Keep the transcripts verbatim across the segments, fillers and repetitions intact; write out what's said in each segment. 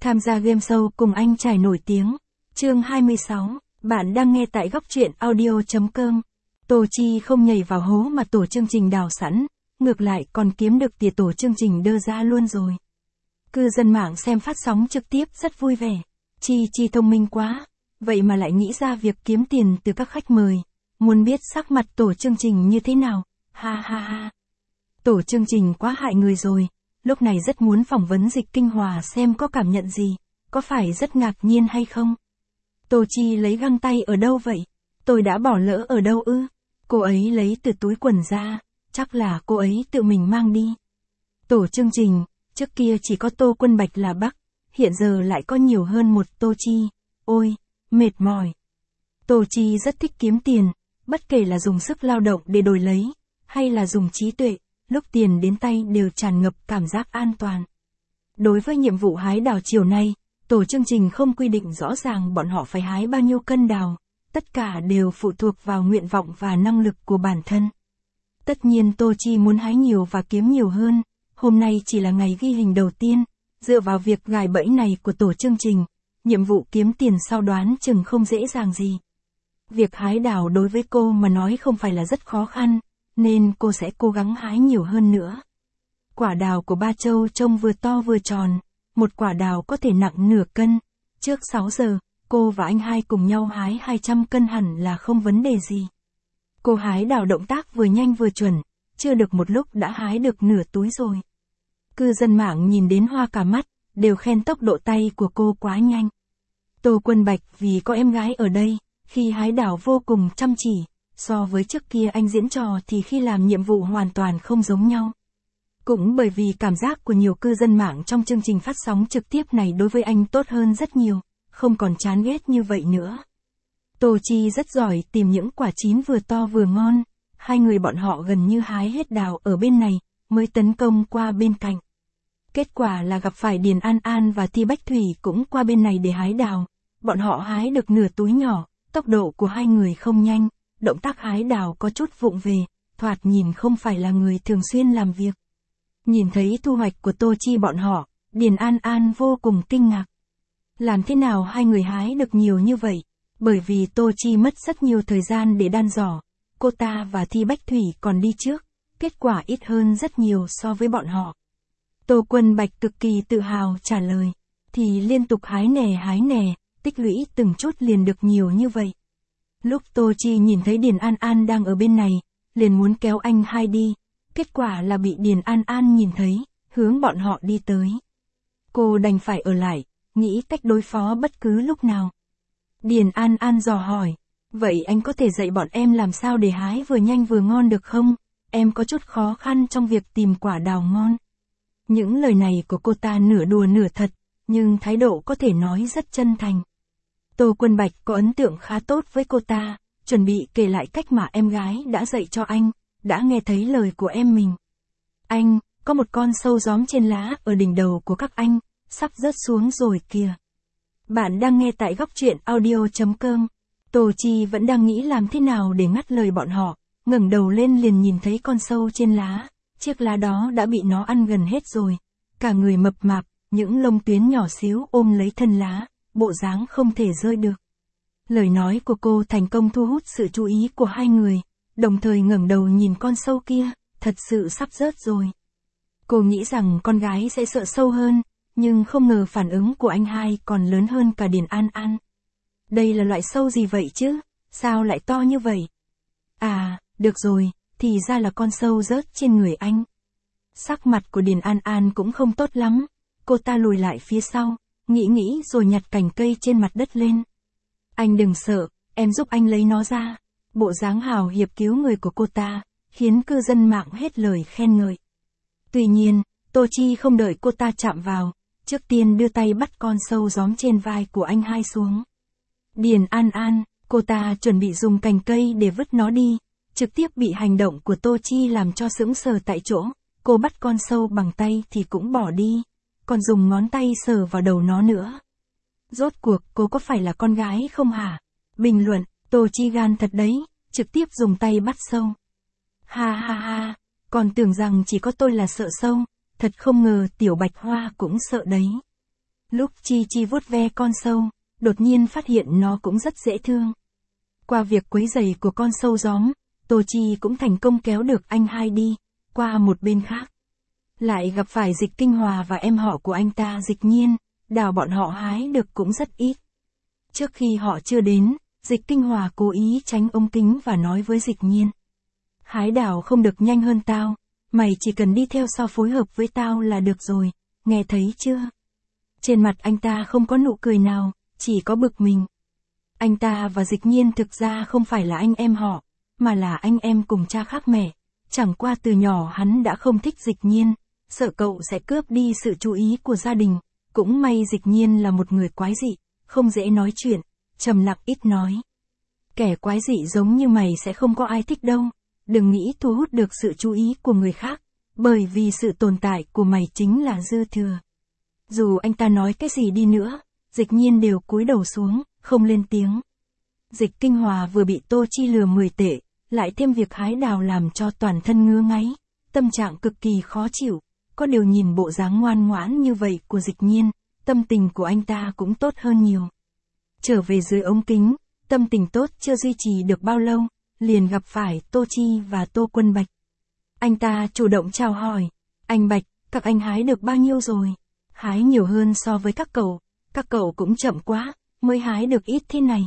Tham gia game show cùng anh trai nổi tiếng. Chương hai mươi sáu, bạn đang nghe tại góc truyện audio chấm com. Tô Chi không nhảy vào hố mà tổ chương trình đào sẵn, ngược lại còn kiếm được tiền tổ chương trình đưa ra luôn rồi. Cư dân mạng xem phát sóng trực tiếp rất vui vẻ. Chi Chi thông minh quá, vậy mà lại nghĩ ra việc kiếm tiền từ các khách mời. Muốn biết sắc mặt tổ chương trình như thế nào? Ha ha ha. Tổ chương trình quá hại người rồi. Lúc này rất muốn phỏng vấn Dịch Kinh Hòa xem có cảm nhận gì, có phải rất ngạc nhiên hay không? Tô Chi lấy găng tay ở đâu vậy? Tôi đã bỏ lỡ ở đâu ư? Cô ấy lấy từ túi quần ra, chắc là cô ấy tự mình mang đi. Tổ chương trình, trước kia chỉ có Tô Quân Bạch là Bắc, hiện giờ lại có nhiều hơn một Tô Chi. Ôi, mệt mỏi. Tô Chi rất thích kiếm tiền, bất kể là dùng sức lao động để đổi lấy, hay là dùng trí tuệ. Lúc tiền đến tay đều tràn ngập cảm giác an toàn. Đối với nhiệm vụ hái đào chiều nay, tổ chương trình không quy định rõ ràng bọn họ phải hái bao nhiêu cân đào, tất cả đều phụ thuộc vào nguyện vọng và năng lực của bản thân. Tất nhiên Tô Chi muốn hái nhiều và kiếm nhiều hơn, hôm nay chỉ là ngày ghi hình đầu tiên, dựa vào việc gài bẫy này của tổ chương trình, nhiệm vụ kiếm tiền sau đoán chừng không dễ dàng gì. Việc hái đào đối với cô mà nói không phải là rất khó khăn, nên cô sẽ cố gắng hái nhiều hơn nữa. Quả đào của Ba Châu trông vừa to vừa tròn, một quả đào có thể nặng nửa cân. Trước sáu giờ, cô và anh hai cùng nhau hái hai trăm cân hẳn là không vấn đề gì. Cô hái đào động tác vừa nhanh vừa chuẩn, chưa được một lúc đã hái được nửa túi rồi. Cư dân mạng nhìn đến hoa cả mắt, đều khen tốc độ tay của cô quá nhanh. Tô Quân Bạch vì có em gái ở đây, khi hái đào vô cùng chăm chỉ. So với trước kia anh diễn trò thì khi làm nhiệm vụ hoàn toàn không giống nhau. Cũng bởi vì cảm giác của nhiều cư dân mạng trong chương trình phát sóng trực tiếp này đối với anh tốt hơn rất nhiều, không còn chán ghét như vậy nữa. Tô Chi rất giỏi tìm những quả chín vừa to vừa ngon, hai người bọn họ gần như hái hết đào ở bên này, mới tấn công qua bên cạnh. Kết quả là gặp phải Điền An An và Thi Bách Thủy cũng qua bên này để hái đào, bọn họ hái được nửa túi nhỏ, tốc độ của hai người không nhanh. Động tác hái đào có chút vụng về, thoạt nhìn không phải là người thường xuyên làm việc. Nhìn thấy thu hoạch của Tô Chi bọn họ, Điền An An vô cùng kinh ngạc. Làm thế nào hai người hái được nhiều như vậy? Bởi vì Tô Chi mất rất nhiều thời gian để đan giỏ, cô ta và Thi Bách Thủy còn đi trước, kết quả ít hơn rất nhiều so với bọn họ. Tô Quân Bạch cực kỳ tự hào trả lời, thì liên tục hái nè hái nè, tích lũy từng chút liền được nhiều như vậy. Lúc Tô Chi nhìn thấy Điền An An đang ở bên này, liền muốn kéo anh hai đi, kết quả là bị Điền An An nhìn thấy, hướng bọn họ đi tới. Cô đành phải ở lại, nghĩ cách đối phó bất cứ lúc nào. Điền An An dò hỏi, vậy anh có thể dạy bọn em làm sao để hái vừa nhanh vừa ngon được không? Em có chút khó khăn trong việc tìm quả đào ngon. Những lời này của cô ta nửa đùa nửa thật, nhưng thái độ có thể nói rất chân thành. Tô Quân Bạch có ấn tượng khá tốt với cô ta, chuẩn bị kể lại cách mà em gái đã dạy cho anh, đã nghe thấy lời của em mình. Anh, có một con sâu gióm trên lá ở đỉnh đầu của các anh, sắp rớt xuống rồi kìa. Bạn đang nghe tại góc truyện audio chấm com. Tô Chi vẫn đang nghĩ làm thế nào để ngắt lời bọn họ, ngẩng đầu lên liền nhìn thấy con sâu trên lá, chiếc lá đó đã bị nó ăn gần hết rồi. Cả người mập mạp, những lông tuyến nhỏ xíu ôm lấy thân lá. Bộ dáng không thể rơi được. Lời nói của cô thành công thu hút sự chú ý của hai người, đồng thời ngẩng đầu nhìn con sâu kia, thật sự sắp rớt rồi. Cô nghĩ rằng con gái sẽ sợ sâu hơn, nhưng không ngờ phản ứng của anh hai còn lớn hơn cả Điền An An. Đây là loại sâu gì vậy chứ, sao lại to như vậy? À, được rồi, thì ra là con sâu rớt trên người anh. Sắc mặt của Điền An An cũng không tốt lắm, cô ta lùi lại phía sau. Nghĩ nghĩ rồi nhặt cành cây trên mặt đất lên. Anh đừng sợ, em giúp anh lấy nó ra. Bộ dáng hào hiệp cứu người của cô ta, khiến cư dân mạng hết lời khen ngợi. Tuy nhiên, Tô Chi không đợi cô ta chạm vào, trước tiên đưa tay bắt con sâu gióm trên vai của anh hai xuống. Điền An An, cô ta chuẩn bị dùng cành cây để vứt nó đi, trực tiếp bị hành động của Tô Chi làm cho sững sờ tại chỗ. Cô bắt con sâu bằng tay thì cũng bỏ đi. Còn dùng ngón tay sờ vào đầu nó nữa. Rốt cuộc cô có phải là con gái không hả? Bình luận, Tô Chi gan thật đấy, trực tiếp dùng tay bắt sâu. Ha ha ha, còn tưởng rằng chỉ có tôi là sợ sâu, thật không ngờ Tiểu Bạch Hoa cũng sợ đấy. Lúc Chi Chi vuốt ve con sâu, đột nhiên phát hiện nó cũng rất dễ thương. Qua việc quấy rầy của con sâu gióm, Tô Chi cũng thành công kéo được anh hai đi, qua một bên khác. Lại gặp phải Dịch Kinh Hòa và em họ của anh ta Dịch Nhiên, đào bọn họ hái được cũng rất ít. Trước khi họ chưa đến, Dịch Kinh Hòa cố ý tránh ống kính và nói với Dịch Nhiên. Hái đào không được nhanh hơn tao, mày chỉ cần đi theo sau phối hợp với tao là được rồi, nghe thấy chưa? Trên mặt anh ta không có nụ cười nào, chỉ có bực mình. Anh ta và Dịch Nhiên thực ra không phải là anh em họ, mà là anh em cùng cha khác mẹ. Chẳng qua từ nhỏ hắn đã không thích Dịch Nhiên, sợ cậu sẽ cướp đi sự chú ý của gia đình. Cũng may Dịch Nhiên là một người quái dị, không dễ nói chuyện, trầm lặng ít nói. Kẻ quái dị giống như mày sẽ không có ai thích đâu, đừng nghĩ thu hút được sự chú ý của người khác, bởi vì sự tồn tại của mày chính là dư thừa. Dù anh ta nói cái gì đi nữa, Dịch Nhiên đều cúi đầu xuống, không lên tiếng. Dịch Kinh Hòa vừa bị Tô Chi lừa mười tệ, lại thêm việc hái đào làm cho toàn thân ngứa ngáy, tâm trạng cực kỳ khó chịu. Có điều nhìn bộ dáng ngoan ngoãn như vậy của Dịch Nhiên, tâm tình của anh ta cũng tốt hơn nhiều. Trở về dưới ống kính, tâm tình tốt chưa duy trì được bao lâu, liền gặp phải Tô Chi và Tô Quân Bạch. Anh ta chủ động chào hỏi, anh Bạch, các anh hái được bao nhiêu rồi? Hái nhiều hơn so với các cậu, các cậu cũng chậm quá, mới hái được ít thế này.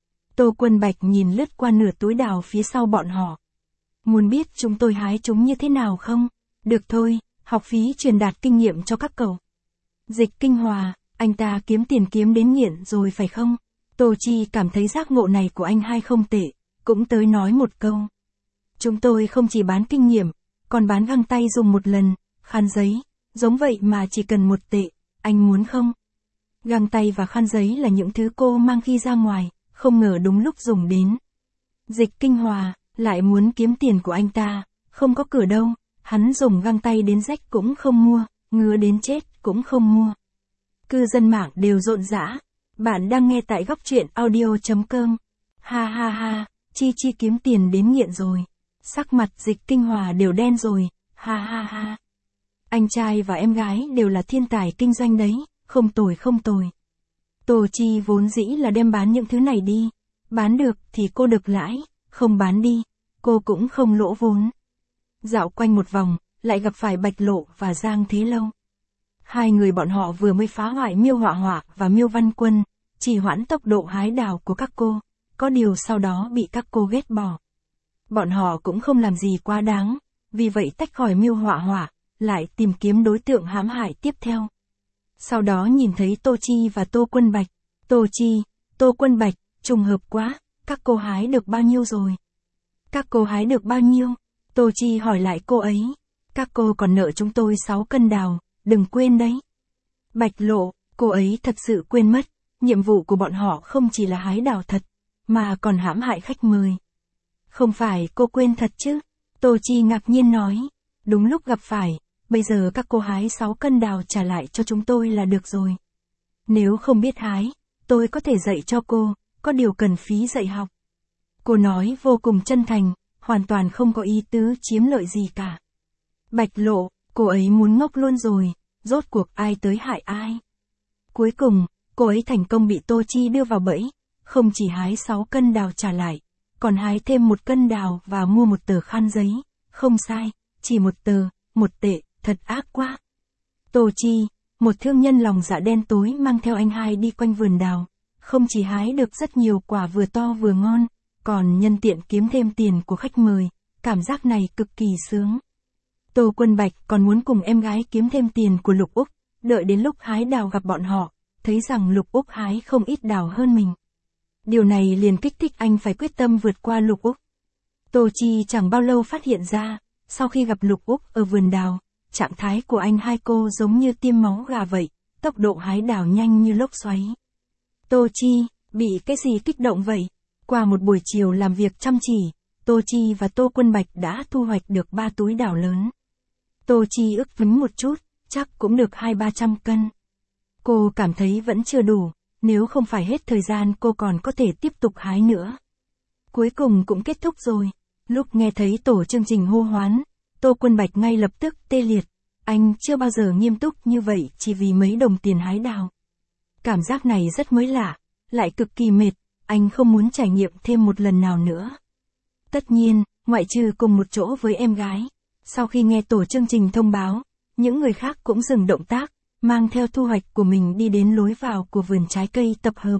Tô Quân Bạch nhìn lướt qua nửa túi đào phía sau bọn họ. Muốn biết chúng tôi hái chúng như thế nào không? Được thôi, học phí truyền đạt kinh nghiệm cho các cậu. Dịch Kinh Hòa, anh ta kiếm tiền kiếm đến nghiện rồi phải không? Tô Chi cảm thấy giác ngộ này của anh hai không tệ, cũng tới nói một câu. Chúng tôi không chỉ bán kinh nghiệm, còn bán găng tay dùng một lần, khăn giấy, giống vậy mà chỉ cần một tệ, anh muốn không? Găng tay và khăn giấy là những thứ cô mang khi ra ngoài, không ngờ đúng lúc dùng đến. Dịch Kinh Hòa, lại muốn kiếm tiền của anh ta, không có cửa đâu, hắn dùng găng tay đến rách cũng không mua, ngứa đến chết cũng không mua. Cư dân mạng đều rộn rã, bạn đang nghe tại góc truyện audio chấm com. Ha ha ha, Chi Chi kiếm tiền đến nghiện rồi. Sắc mặt Dịch Kinh Hòa đều đen rồi, ha ha ha. Anh trai và em gái đều là thiên tài kinh doanh đấy, không tồi không tồi. Tô Chi vốn dĩ là đem bán những thứ này đi, bán được thì cô được lãi, không bán đi, cô cũng không lỗ vốn. Dạo quanh một vòng, lại gặp phải Bạch Lộ và Giang Thế Lâu. Hai người bọn họ vừa mới phá hoại Miêu Họa Họa và Miêu Văn Quân, trì hoãn tốc độ hái đào của các cô, có điều sau đó bị các cô ghét bỏ. Bọn họ cũng không làm gì quá đáng, vì vậy tách khỏi Miêu Họa Họa, lại tìm kiếm đối tượng hãm hại tiếp theo. Sau đó nhìn thấy Tô Chi và Tô Quân Bạch. Tô Chi, Tô Quân Bạch, trùng hợp quá, các cô hái được bao nhiêu rồi? Các cô hái được bao nhiêu? Tô Chi hỏi lại cô ấy. Các cô còn nợ chúng tôi sáu cân đào, đừng quên đấy. Bạch Lộ, cô ấy thật sự quên mất, nhiệm vụ của bọn họ không chỉ là hái đào thật, mà còn hãm hại khách mời. Không phải cô quên thật chứ? Tô Chi ngạc nhiên nói. Đúng lúc gặp phải, bây giờ các cô hái sáu cân đào trả lại cho chúng tôi là được rồi. Nếu không biết hái, tôi có thể dạy cho cô, có điều cần phí dạy học. Cô nói vô cùng chân thành, hoàn toàn không có ý tứ chiếm lợi gì cả. Bạch Lộ, cô ấy muốn ngốc luôn rồi, rốt cuộc ai tới hại ai. Cuối cùng, cô ấy thành công bị Tô Chi đưa vào bẫy, không chỉ hái sáu cân đào trả lại, còn hái thêm một cân đào và mua một tờ khăn giấy, không sai, chỉ một tờ, một tệ, thật ác quá. Tô Chi, một thương nhân lòng dạ đen tối mang theo anh hai đi quanh vườn đào, không chỉ hái được rất nhiều quả vừa to vừa ngon, còn nhân tiện kiếm thêm tiền của khách mời, cảm giác này cực kỳ sướng. Tô Quân Bạch còn muốn cùng em gái kiếm thêm tiền của Lục Úc, đợi đến lúc hái đào gặp bọn họ, thấy rằng Lục Úc hái không ít đào hơn mình. Điều này liền kích thích anh phải quyết tâm vượt qua Lục Úc. Tô Chi chẳng bao lâu phát hiện ra, sau khi gặp Lục Úc ở vườn đào, trạng thái của anh hai cô giống như tiêm máu gà vậy, tốc độ hái đào nhanh như lốc xoáy. Tô Chi, bị cái gì kích động vậy? Qua một buổi chiều làm việc chăm chỉ, Tô Chi và Tô Quân Bạch đã thu hoạch được ba túi đào lớn. Tô Chi ước tính một chút, chắc cũng được hai ba trăm cân. Cô cảm thấy vẫn chưa đủ, nếu không phải hết thời gian cô còn có thể tiếp tục hái nữa. Cuối cùng cũng kết thúc rồi. Lúc nghe thấy tổ chương trình hô hoán, Tô Quân Bạch ngay lập tức tê liệt. Anh chưa bao giờ nghiêm túc như vậy chỉ vì mấy đồng tiền hái đào. Cảm giác này rất mới lạ, lại cực kỳ mệt, anh không muốn trải nghiệm thêm một lần nào nữa. Tất nhiên, ngoại trừ cùng một chỗ với em gái. Sau khi nghe tổ chương trình thông báo, những người khác cũng dừng động tác, mang theo thu hoạch của mình đi đến lối vào của vườn trái cây tập hợp.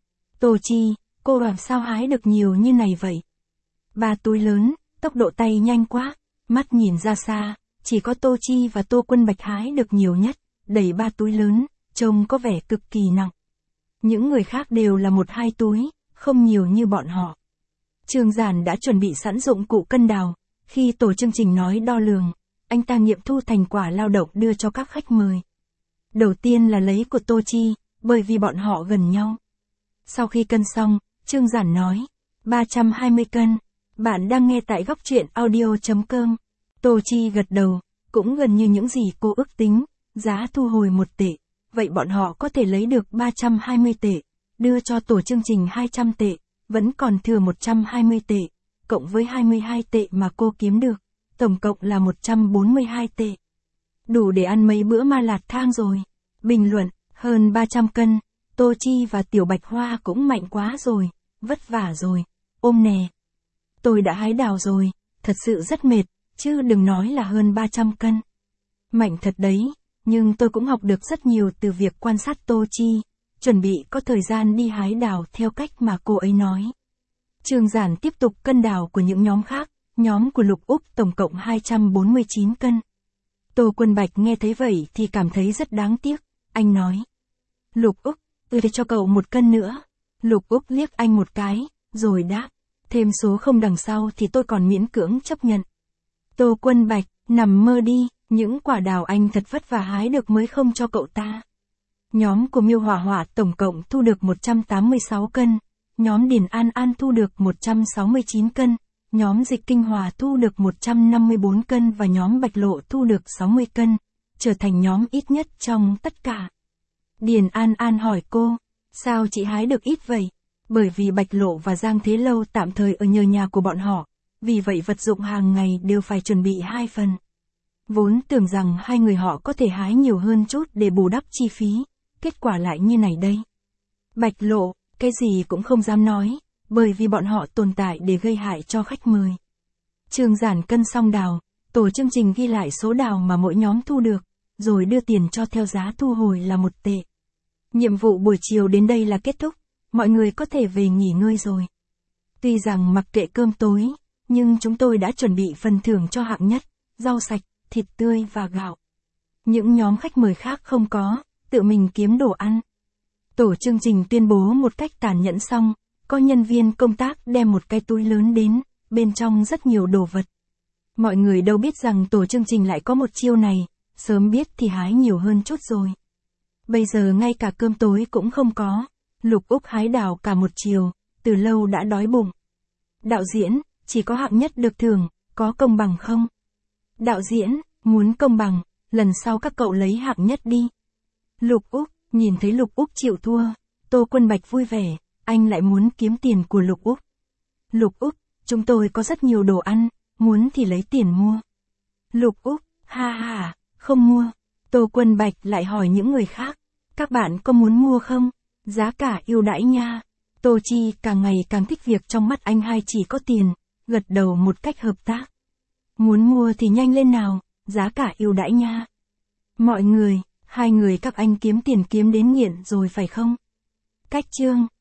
Tô Chi, cô làm sao hái được nhiều như này vậy? Ba túi lớn, tốc độ tay nhanh quá, mắt nhìn ra xa, chỉ có Tô Chi và Tô Quân Bạch hái được nhiều nhất, đẩy ba túi lớn, trông có vẻ cực kỳ nặng. Những người khác đều là một hai túi, không nhiều như bọn họ. Trương Giản đã chuẩn bị sẵn dụng cụ cân đào, khi tổ chương trình nói đo lường, anh ta nghiệm thu thành quả lao động đưa cho các khách mời. Đầu tiên là lấy của Tô Chi, bởi vì bọn họ gần nhau. Sau khi cân xong, Trương Giản nói, ba trăm hai mươi cân, bạn đang nghe tại góc truyện audio chấm com. Tô Chi gật đầu, cũng gần như những gì cô ước tính, giá thu hồi một tệ, vậy bọn họ có thể lấy được ba trăm hai mươi tệ, đưa cho tổ chương trình hai trăm tệ, vẫn còn thừa một trăm hai mươi tệ, cộng với hai mươi hai tệ mà cô kiếm được, tổng cộng là một trăm bốn mươi hai tệ. Đủ để ăn mấy bữa ma lạt thang rồi. Bình luận, hơn ba trăm cân, Tô Chi và Tiểu Bạch Hoa cũng mạnh quá rồi, vất vả rồi, ôm nè. Tôi đã hái đào rồi, thật sự rất mệt, chứ đừng nói là hơn ba trăm cân. Mạnh thật đấy, nhưng tôi cũng học được rất nhiều từ việc quan sát Tô Chi, chuẩn bị có thời gian đi hái đào theo cách mà cô ấy nói. Trương Giản tiếp tục cân đào của những nhóm khác, nhóm của Lục Úc tổng cộng hai trăm bốn mươi chín cân. Tô Quân Bạch nghe thấy vậy thì cảm thấy rất đáng tiếc, anh nói. Lục Úc, tôi cho cậu một cân nữa. Lục Úc liếc anh một cái, rồi đáp, thêm số không đằng sau thì tôi còn miễn cưỡng chấp nhận. Tô Quân Bạch, nằm mơ đi, những quả đào anh thật vất vả hái được mới không cho cậu ta. Nhóm của Miêu Hỏa Hỏa tổng cộng thu được một trăm tám mươi sáu cân, nhóm Điền An An thu được một trăm sáu mươi chín cân, nhóm Dịch Kinh Hòa thu được một trăm năm mươi bốn cân và nhóm Bạch Lộ thu được sáu mươi cân, trở thành nhóm ít nhất trong tất cả. Điền An An hỏi cô, sao chị hái được ít vậy? Bởi vì Bạch Lộ và Giang Thế Lâu tạm thời ở nhờ nhà của bọn họ, vì vậy vật dụng hàng ngày đều phải chuẩn bị hai phần. Vốn tưởng rằng hai người họ có thể hái nhiều hơn chút để bù đắp chi phí, kết quả lại như này đây. Bạch Lộ, cái gì cũng không dám nói, bởi vì bọn họ tồn tại để gây hại cho khách mời. Trương Giản cân xong đào, tổ chương trình ghi lại số đào mà mỗi nhóm thu được, rồi đưa tiền cho theo giá thu hồi là một tệ. Nhiệm vụ buổi chiều đến đây là kết thúc, mọi người có thể về nghỉ ngơi rồi. Tuy rằng mặc kệ cơm tối, nhưng chúng tôi đã chuẩn bị phần thưởng cho hạng nhất, rau sạch, thịt tươi và gạo. Những nhóm khách mời khác không có, tự mình kiếm đồ ăn. Tổ chương trình tuyên bố một cách tàn nhẫn xong, có nhân viên công tác đem một cái túi lớn đến, bên trong rất nhiều đồ vật. Mọi người đâu biết rằng tổ chương trình lại có một chiêu này, sớm biết thì hái nhiều hơn chút rồi. Bây giờ ngay cả cơm tối cũng không có, Lục Úc hái đào cả một chiều, từ lâu đã đói bụng. Đạo diễn, chỉ có hạng nhất được thưởng, có công bằng không? Đạo diễn, muốn công bằng, lần sau các cậu lấy hạng nhất đi. Lục Úc, nhìn thấy Lục Úc chịu thua, Tô Quân Bạch vui vẻ, anh lại muốn kiếm tiền của Lục Úc. Lục Úc, chúng tôi có rất nhiều đồ ăn, muốn thì lấy tiền mua. Lục Úc, ha ha, không mua. Tô Quân Bạch lại hỏi những người khác, các bạn có muốn mua không? Giá cả ưu đãi nha. Tô Chi càng ngày càng thích việc trong mắt anh hai chỉ có tiền, gật đầu một cách hợp tác. Muốn mua thì nhanh lên nào, giá cả ưu đãi nha. Mọi người, hai người các anh kiếm tiền kiếm đến nghiện rồi phải không? Cách chương